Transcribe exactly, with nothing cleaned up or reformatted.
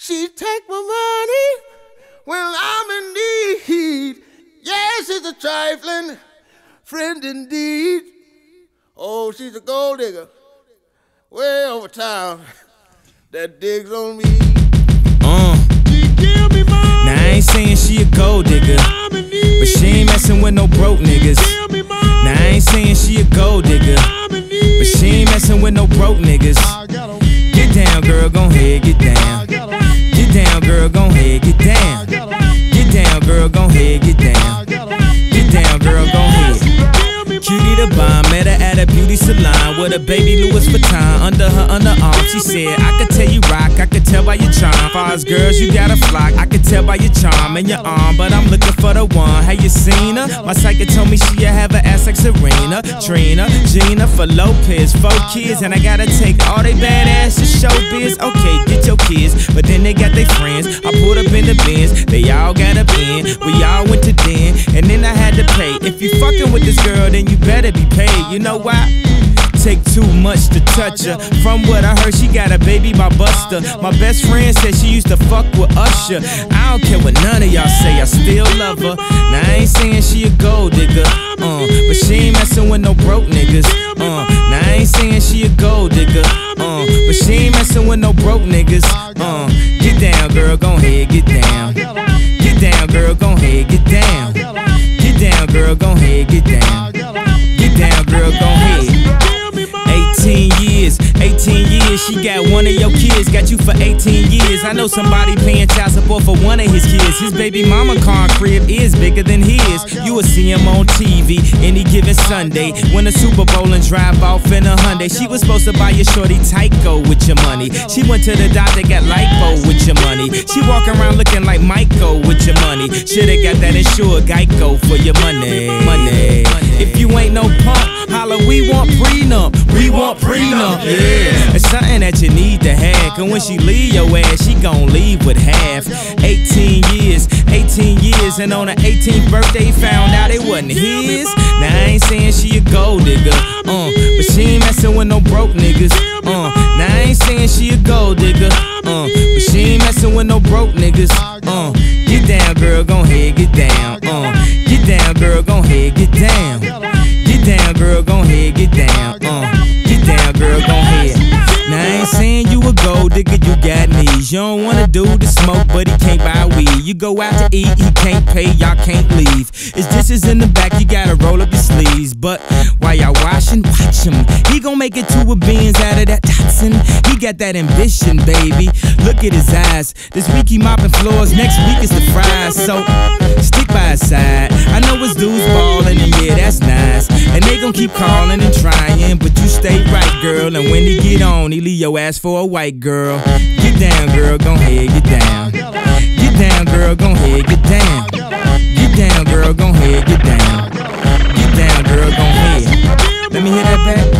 She take my money when I'm in need. Yes, she's a trifling friend indeed. Oh, she's a gold digger way over town that digs on me. Uh. Now I ain't saying she a gold digger, but she ain't messing with no broke niggas. Now I ain't saying she a gold digger, but she ain't messing with no broke niggas. Get down, girl, gon' head, get down. Get down, girl, gon' head, get down. Get down, girl, gon' head, get down. Get down, girl, gon' head. Cutie the bomb, met her at a beauty salon with a baby Louis Vuitton under her underarm. She said, I could tell you rock, I could tell by your charm. Far as girls, you got a flock, I could tell by your charm and your arm. But I'm looking for the one, have you seen her? My psychic told me she'll have an ass like Serena, Trina, Gina, for Lopez, four kids. And I gotta take all they badass to showbiz. Okay, get your kids, but then they got their friends. I pulled up in the Benz, they all got a bin. We all went to den, and then I had to pay. If you fucking with this girl, then you better be paid. You know why? Take too much to touch her. From what I heard, she got a baby by Buster. My best friend said she used to fuck with Usher. I don't care what none of y'all say, I still love her. Now I ain't saying she a gold digger, uh, but she ain't messing with no broke niggas. Uh, now I ain't saying she a gold digger, uh, but she ain't messing with no broke niggas. Uh, get down, girl, gon' head, get down. Get down, girl, gon' head, get down. Get down, girl, gon' head, get down. Get down, girl, gon' head. eighteen years, eighteen years, she got one of your kids, got you for eighteen years. I know somebody paying child support for one of his kids. His baby mama car crib is bigger than his. You will see him on T V any given Sunday, win a Super Bowl and drive off in a Hyundai. She was supposed to buy your shorty Tyco with your money. She went to the doctor, got lipo with your money. She walk around looking like Michael with your money. Shoulda got that insured Geico for your money. Money. If you ain't no punk, holla, we want prenup. We want prenup, yeah. It's something that you need to have, cause when she leave your ass, she gon' leave with half. eighteen years, eighteen years, and on her eighteenth birthday, found out it wasn't his. Now I ain't saying she a gold digger, uh, but she ain't messing with no broke niggas. Uh, now I ain't saying she a gold digger, uh, but she ain't messing with no broke niggas. Uh, get down, girl, gon' head, get down. Uh, get down, girl, gon' head, get down. Get down, girl, gon' head, get down. Uh, get down, girl, gon' head. Now I ain't saying you a gold digger, you got knees. You don't wanna do the smoke, but he can't buy weed. You go out to eat, he can't pay, y'all can't leave. His dishes in the back, you gotta roll up your sleeves. But while y'all washing, watch him. He gon' make it two of beans out of that toxin. He got that ambition, baby. Look at his eyes. This week he mopping floors, next week is the fries. So stick by his side. I know his dudes ballin', and yeah, that's nice. And they gon' keep calling and trying, but you stay right, girl. And when he get on, he leave your ass for a white girl. Get down, girl, gon' head, get down. Get down, girl, gon' head, get down. Get down, girl, gon' head, get down. Get down, girl, gon' head. Let me hear that back.